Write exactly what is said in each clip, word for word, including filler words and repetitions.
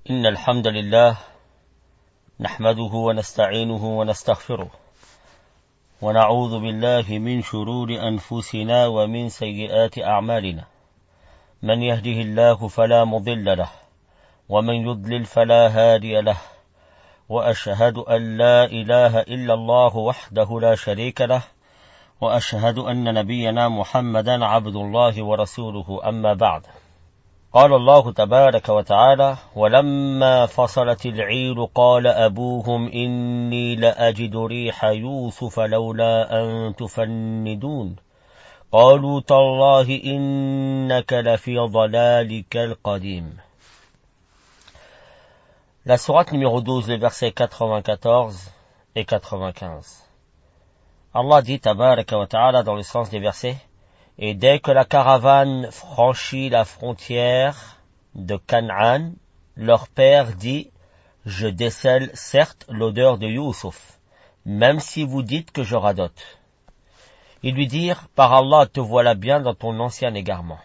إن الحمد لله نحمده ونستعينه ونستغفره ونعوذ بالله من شرور أنفسنا ومن سيئات أعمالنا من يهده الله فلا مضل له ومن يضلل فلا هادي له وأشهد أن لا إله إلا الله وحده لا شريك له وأشهد أن نبينا محمدا عبد الله ورسوله أما بعد. قال الله تبارك وتعالى: ولما فصلت العير قال أبوهم إني لأجد ريح يوسف لولا أن تفندون قالوا تالله إنك لفي ضلالك القديم. La sourate numéro douze, les versets quatre-vingt-quatorze et quatre-vingt-quinze. Allah dit tabaraka wa ta'ala dans le sens des versets: et dès que la caravane franchit la frontière de Canaan, leur père dit: je décèle certes l'odeur de Youssouf, même si vous dites que je radote. Ils lui dirent: par Allah, te voilà bien dans ton ancien égarement.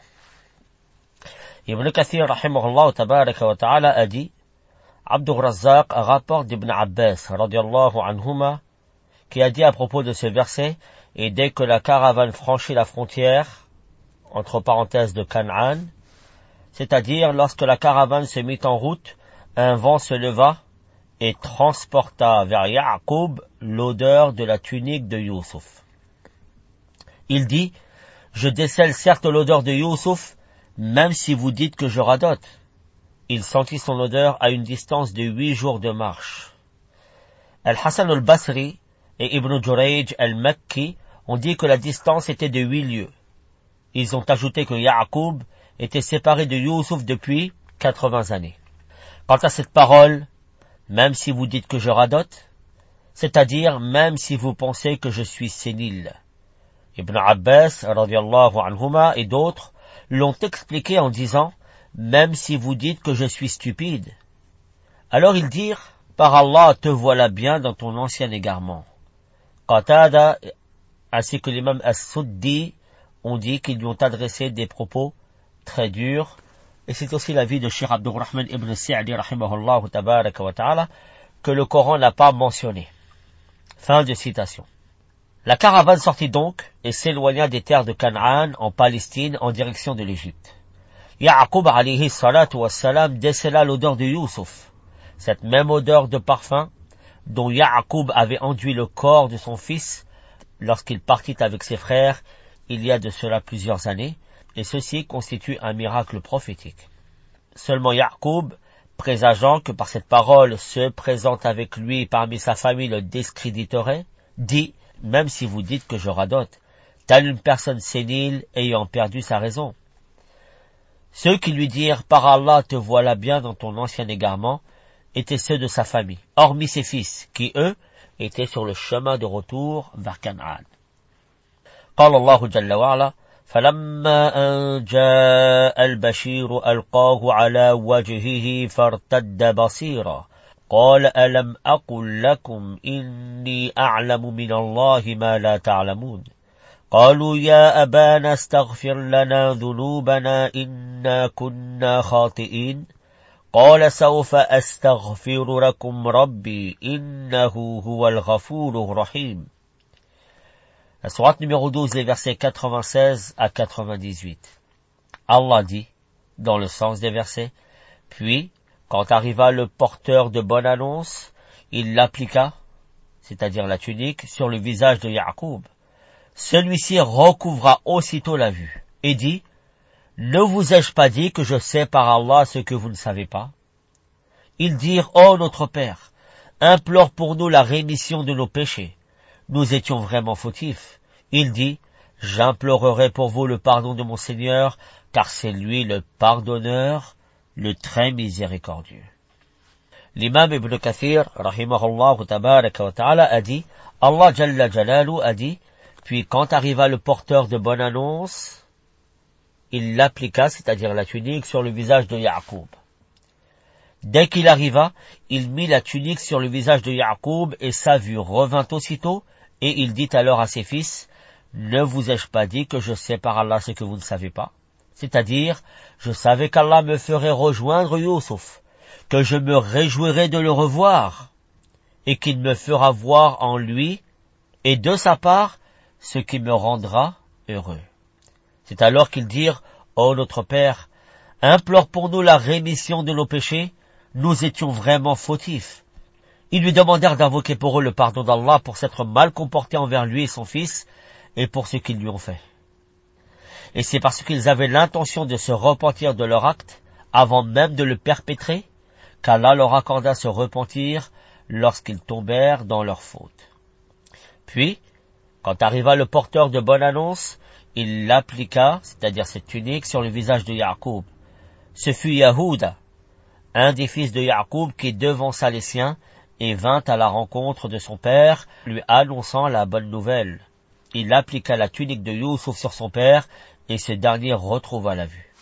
Ibn Kathir rahimahullah tabaraka wa ta'ala a dit: Abdur Razzaq rapporte d'Ibn Abbas radiallahu anhuma qui a dit à propos de ce verset: et dès que la caravane franchit la frontière, entre parenthèses de Canaan, c'est-à-dire lorsque la caravane se mit en route, un vent se leva et transporta vers Ya'qub l'odeur de la tunique de Youssouf. Il dit: je décèle certes l'odeur de Youssouf, même si vous dites que je radote. Il sentit son odeur à une distance de huit jours de marche. Al-Hassan al-Basri et Ibn Jurayj al-Makki ont dit que la distance était de huit lieues. Ils ont ajouté que Ya'qub était séparé de Youssouf depuis quatre-vingts années. Quant à cette parole, même si vous dites que je radote, c'est-à-dire même si vous pensez que je suis sénile, Ibn Abbas radiyallahu anhuma et d'autres l'ont expliqué en disant: même si vous dites que je suis stupide. Alors ils dirent: par Allah, te voilà bien dans ton ancien égarement. Qatada ainsi que l'imam As-Suddi ont dit qu'ils lui ont adressé des propos très durs, et c'est aussi l'avis de Cheikh Abdurrahman ibn Sa'di rahimahullah tabaraka wa ta'ala que le Coran n'a pas mentionné. Fin de citation. La caravane sortit donc et s'éloigna des terres de Canaan en Palestine en direction de l'Égypte. Ya'qub alayhi salatu wassalam décela l'odeur de Youssouf, cette même odeur de parfum dont Ya'qub avait enduit le corps de son fils lorsqu'il partit avec ses frères il y a de cela plusieurs années, et ceci constitue un miracle prophétique. Seulement Ya'qub, présageant que par cette parole ceux présents avec lui parmi sa famille le discréditeraient, dit: même si vous dites que je radote, telle une personne sénile ayant perdu sa raison. Ceux qui lui dirent: par Allah, te voilà bien dans ton ancien égarement, étaient ceux de sa famille, hormis ses fils, qui eux étaient sur le chemin de retour vers Canaan. قال الله جل وعلا: فلما أن جاء البشير ألقاه على وجهه فارتد بصيرا قال ألم أقل لكم إني أعلم من الله ما لا تعلمون قالوا يا أبانا استغفر لنا ذنوبنا إنا كنا خاطئين قال سوف أستغفر لكم ربي إنه هو الغفور الرحيم. La sourate numéro douze, les versets quatre-vingt-seize à quatre-vingt-dix-huit. Allah dit, dans le sens des versets: puis, quand arriva le porteur de bonne annonce, il l'appliqua, c'est-à-dire la tunique, sur le visage de Ya'qub. Celui-ci recouvra aussitôt la vue, et dit: ne vous ai-je pas dit que je sais par Allah ce que vous ne savez pas? Ils dirent: ô notre Père, implore pour nous la rémission de nos péchés. Nous étions vraiment fautifs. Il dit: j'implorerai pour vous le pardon de mon Seigneur, car c'est lui le pardonneur, le très miséricordieux. L'imam Ibn Kathir, rahimahullah tabaraka wa ta'ala, a dit: Allah Jalla Jalalu a dit: puis quand arriva le porteur de bonne annonce, il l'appliqua, c'est-à-dire la tunique, sur le visage de Ya'qub. Dès qu'il arriva, il mit la tunique sur le visage de Ya'qub et sa vue revint aussitôt, et il dit alors à ses fils: ne vous ai-je pas dit que je sais par Allah ce que vous ne savez pas? C'est-à-dire, je savais qu'Allah me ferait rejoindre Youssouf, que je me réjouirai de le revoir, et qu'il me fera voir en lui, et de sa part, ce qui me rendra heureux. C'est alors qu'ils dirent, ô notre Père, implore pour nous la rémission de nos péchés, nous étions vraiment fautifs. Ils lui demandèrent d'invoquer pour eux le pardon d'Allah pour s'être mal comportés envers lui et son fils, et pour ce qu'ils lui ont fait. Et c'est parce qu'ils avaient l'intention de se repentir de leur acte, avant même de le perpétrer, qu'Allah leur accorda ce repentir lorsqu'ils tombèrent dans leur faute. Puis, quand arriva le porteur de bonne annonce, il l'appliqua, c'est-à-dire cette tunique, sur le visage de Ya'qub. Ce fut Yahouda, un des fils de Ya'qub, qui devança les siens et vint à la rencontre de son père, lui annonçant la bonne nouvelle. Il appliqua la tunique de Youssouf sur son père, et ce dernier retrouva la vue.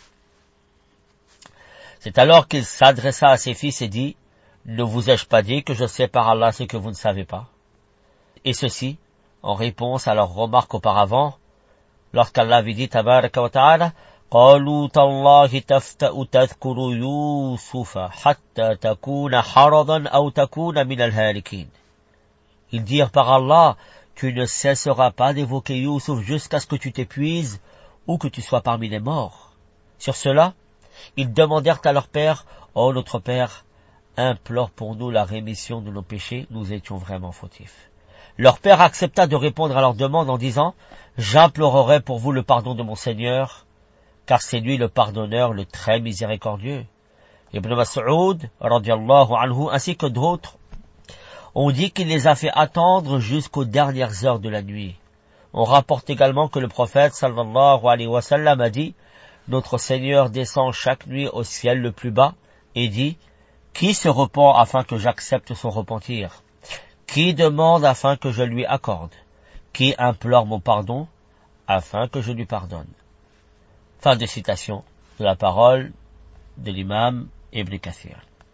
C'est alors qu'il s'adressa à ses fils et dit, « Ne vous ai-je pas dit que je sais par Allah ce que vous ne savez pas ?» Et ceci, en réponse à leur remarque auparavant, lorsqu'Allah avait dit, tabaraka wa ta'ala, « قالوا تالله تفتأ تذكر يوسف حتى تكون حرضا أو تكون من الهالكين. » Ils dirent par Allah, tu ne cesseras pas d'évoquer Youssouf jusqu'à ce que tu t'épuises ou que tu sois parmi les morts. Sur cela, ils demandèrent à leur père, ô notre père, implore pour nous la rémission de nos péchés, nous étions vraiment fautifs. Leur père accepta de répondre à leur demande en disant, j'implorerai pour vous le pardon de mon Seigneur, car c'est lui le pardonneur, le très miséricordieux. Ibn Mas'ud, radiallahu anhu, ainsi que d'autres, on dit qu'il les a fait attendre jusqu'aux dernières heures de la nuit. On rapporte également que le prophète, sallallahu alayhi wa sallam, a dit, notre Seigneur descend chaque nuit au ciel le plus bas, et dit, qui se repent afin que j'accepte son repentir? Qui demande afin que je lui accorde? Qui implore mon pardon afin que je lui pardonne? Fin de citation de la parole de l'imam Ibn Kathir.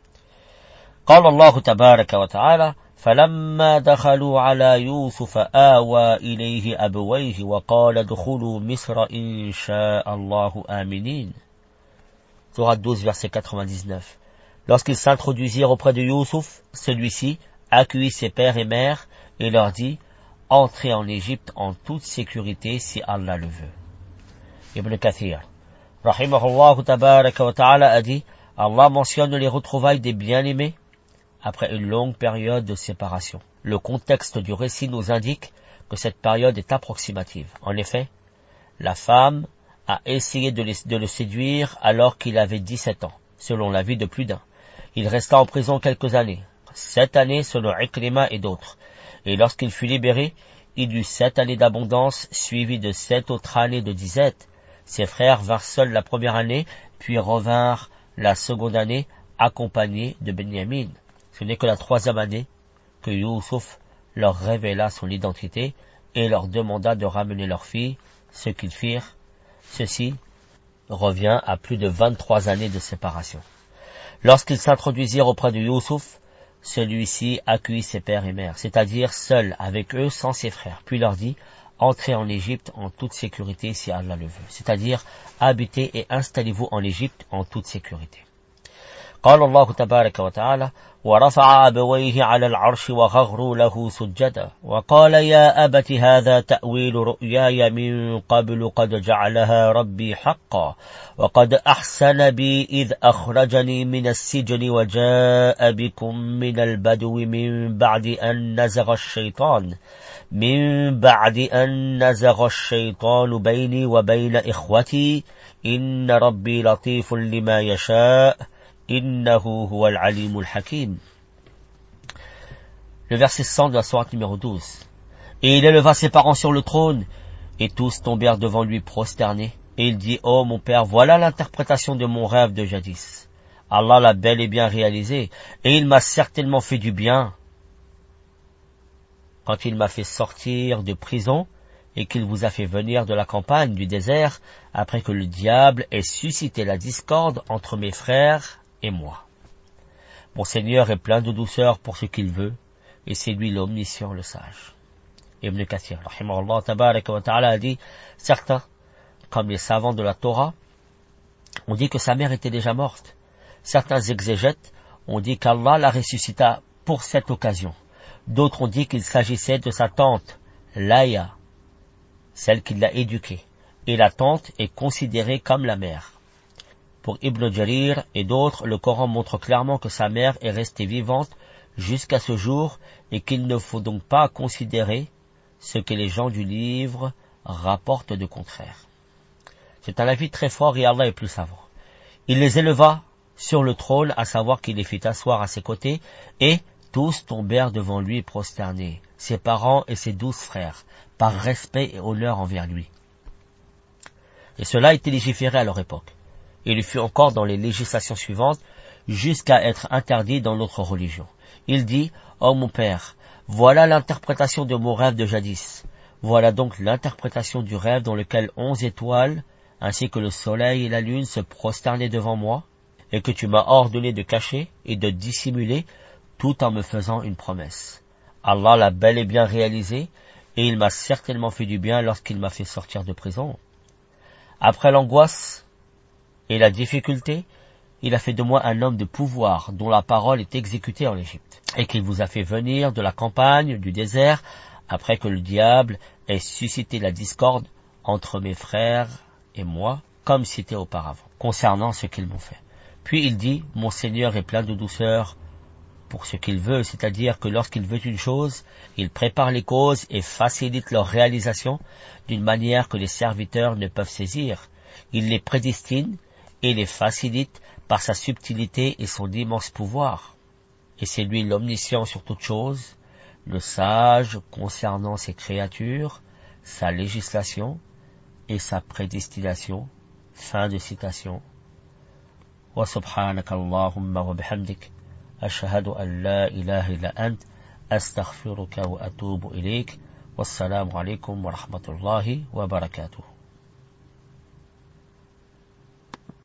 قال الله تبارك وتعالى فلما دخلوا على يوسف آوى إليه أبويه وقال ادخلوا مصر إن شاء الله آمنين. Sourate douze, verset quatre-vingt-dix-neuf. Lorsqu'ils s'introduisirent auprès de Youssouf, celui-ci accueillit ses pères et mères et leur dit, entrez en Égypte en toute sécurité si Allah le veut. Ibn Kathir, rahimahullah tabaraka wa ta'ala, a dit, Allah mentionne les retrouvailles des bien-aimés après une longue période de séparation. Le contexte du récit nous indique que cette période est approximative. En effet, la femme a essayé de, les, de le séduire alors qu'il avait dix-sept ans, selon l'avis de plus d'un. Il resta en prison quelques années, sept années selon Ikrima et d'autres. Et lorsqu'il fut libéré, il eut sept années d'abondance, suivies de sept autres années de disette. Ses frères vinrent seuls la première année, puis revinrent la seconde année, accompagnés de Benyamin. Ce n'est que la troisième année que Youssouf leur révéla son identité et leur demanda de ramener leur fille, ce qu'ils firent. Ceci revient à plus de vingt-trois années de séparation. Lorsqu'ils s'introduisirent auprès de Youssouf, celui-ci accueillit ses pères et mères, c'est-à-dire seul avec eux sans ses frères, puis leur dit, entrez en Égypte en toute sécurité si Allah le veut, c'est-à-dire habitez et installez-vous en Égypte en toute sécurité. قال الله تبارك وتعالى ورفع أبويه على العرش وخروا له سجدا وقال يا أبت هذا تأويل رؤياي من قبل قد جعلها ربي حقا وقد أحسن بي إذ أخرجني من السجن وجاء بكم من البدو من بعد أن نزغ الشيطان من بعد أن نزغ الشيطان بيني وبين إخوتي إن ربي لطيف لما يشاء Innahu huwal alimul hakim. Le verset cent de la sourate numéro douze. Et il éleva ses parents sur le trône, et tous tombèrent devant lui prosternés. Et il dit, ô mon père, voilà l'interprétation de mon rêve de jadis. Allah l'a bel et bien réalisé, et il m'a certainement fait du bien. Quand il m'a fait sortir de prison, et qu'il vous a fait venir de la campagne, du désert, après que le diable ait suscité la discorde entre mes frères et moi. Mon Seigneur est plein de douceur pour ce qu'il veut, et c'est lui l'omniscient, le sage. Ibn Kathir, rahimahullah tabaraka wa ta'ala, a dit, certains, comme les savants de la Torah, ont dit que sa mère était déjà morte. Certains exégètes ont dit qu'Allah la ressuscita pour cette occasion. D'autres ont dit qu'il s'agissait de sa tante, Laïa, celle qui l'a éduquée. Et la tante est considérée comme la mère. Pour Ibn Jarir et d'autres, le Coran montre clairement que sa mère est restée vivante jusqu'à ce jour et qu'il ne faut donc pas considérer ce que les gens du livre rapportent de contraire. C'est un avis très fort et Allah est plus savant. Il les éleva sur le trône, à savoir qu'il les fit asseoir à ses côtés, et tous tombèrent devant lui prosternés, ses parents et ses douze frères, par respect et honneur envers lui. Et cela était légiféré à leur époque. Il fut encore dans les législations suivantes, jusqu'à être interdit dans notre religion. Il dit, « Oh mon père, voilà l'interprétation de mon rêve de jadis. Voilà donc l'interprétation du rêve dans lequel onze étoiles, ainsi que le soleil et la lune se prosternaient devant moi, et que tu m'as ordonné de cacher et de dissimuler, tout en me faisant une promesse. Allah l'a bel et bien réalisé, et il m'a certainement fait du bien lorsqu'il m'a fait sortir de prison. Après l'angoisse et la difficulté, il a fait de moi un homme de pouvoir, dont la parole est exécutée en Égypte, et qu'il vous a fait venir de la campagne, du désert, après que le diable ait suscité la discorde entre mes frères et moi, comme c'était auparavant, concernant ce qu'ils m'ont fait. Puis il dit, mon Seigneur est plein de douceur pour ce qu'il veut, c'est-à-dire que lorsqu'il veut une chose, il prépare les causes et facilite leur réalisation d'une manière que les serviteurs ne peuvent saisir. Il les prédestine et les facilite par sa subtilité et son immense pouvoir. Et c'est lui l'omniscient sur toute chose, le sage concernant ses créatures, sa législation et sa prédestination. Fin de citation. Wa subhanaka Allahumma wa bihamdik, ashhadu an la ilaha illa ant, astaghfiruka wa atubu ilayk. Wassalamu alaikum wa rahmatullahi wa barakatuh.